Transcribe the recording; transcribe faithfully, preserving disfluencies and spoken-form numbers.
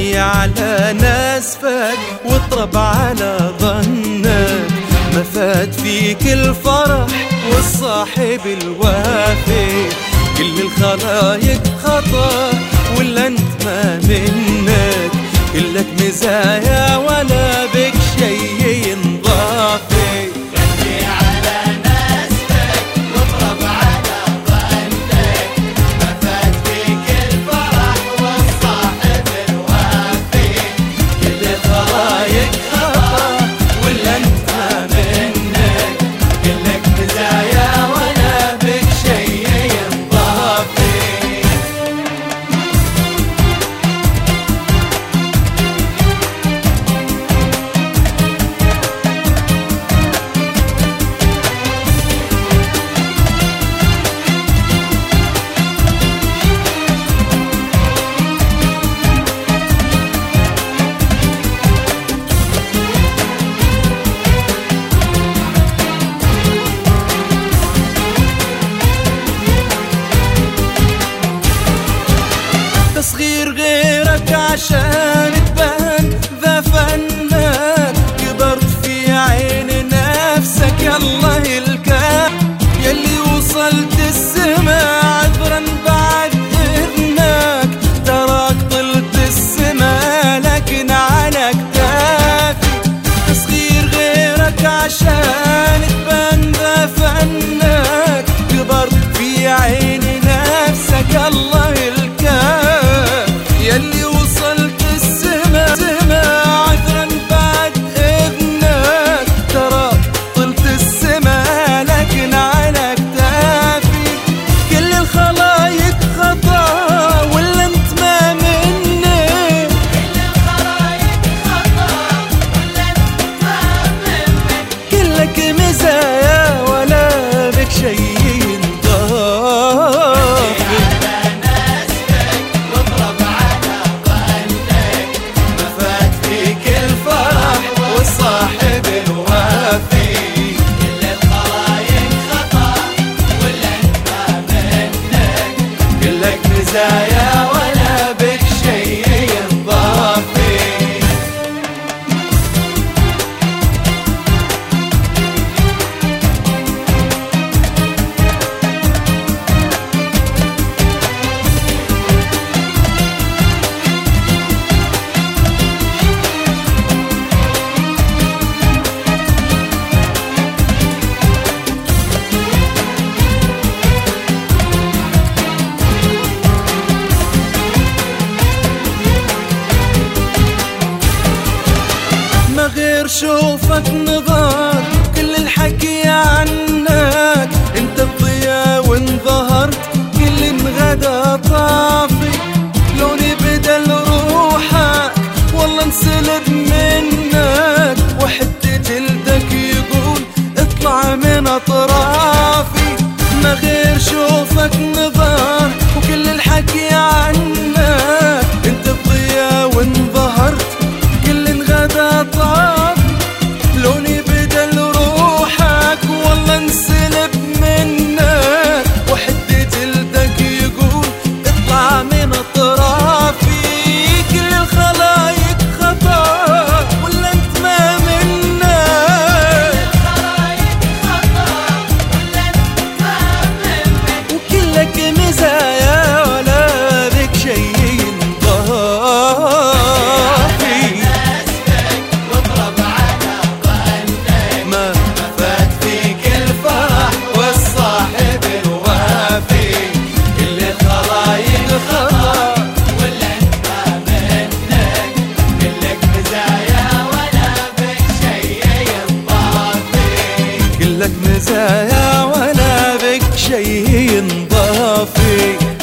يلي على ناسفك واطرب على ظنك، ما فات فيك الفرح والصاحب الوافي. كل الخلايق خطا ولا انت ما منك، كلك مزايا ولا بك شي ينضافي. يلي على ناسفك واطرب على ظنك، ما فات فيك الفرح والصاحب الوافي. كل الخلايق خطا ولا انت ما منك، كلك مزايا ولا بك شي ينضافي. تصغير غيرك عشان تبان ذا فنك، كبرت في عين نفسك يالله الكام. يلي وصلت السما عذرا بعد إذنك، تراك طلت السما لكن على كتافي. تصغير غيرك عشان تبان ذا فنك، كبرت في عين نفسك الله الكام. يلي وصلت السما سما عذرا بعد إذنك، ترى طلت السما لكن على كتافي. كل الخلايق خطا ولا انت ما مني، كل الخلايق خطا ولا انت ما منك، كلك مزايا ولا بك شي صاحب الوافي. كل الخلايق خطا ولا انت ما منك، كلك مزايا ولا بك شي ينضافي. غير شوفك نظر كل الحكي عنك، انت الضياء وانظهرت كل انغدا طافي. لوني بدل روحك والله انسلب منك، وحتى جلدك يقول اطلع من اطرافي. ما غير شوفك نظر وكل الحكي عنك، انت الضياء وانظهرت كل انغدا طافي. لوني بدل روحك والله انسلب منك، وحدي جلدك يقول اطلع من اطرافي. كل الخلايق خطا ولا انت ما منك، الخلايق خطا ولا انت ما منك، وكلك مزايا ولا بك شي لك مزايا ولا بك شي ينضافي.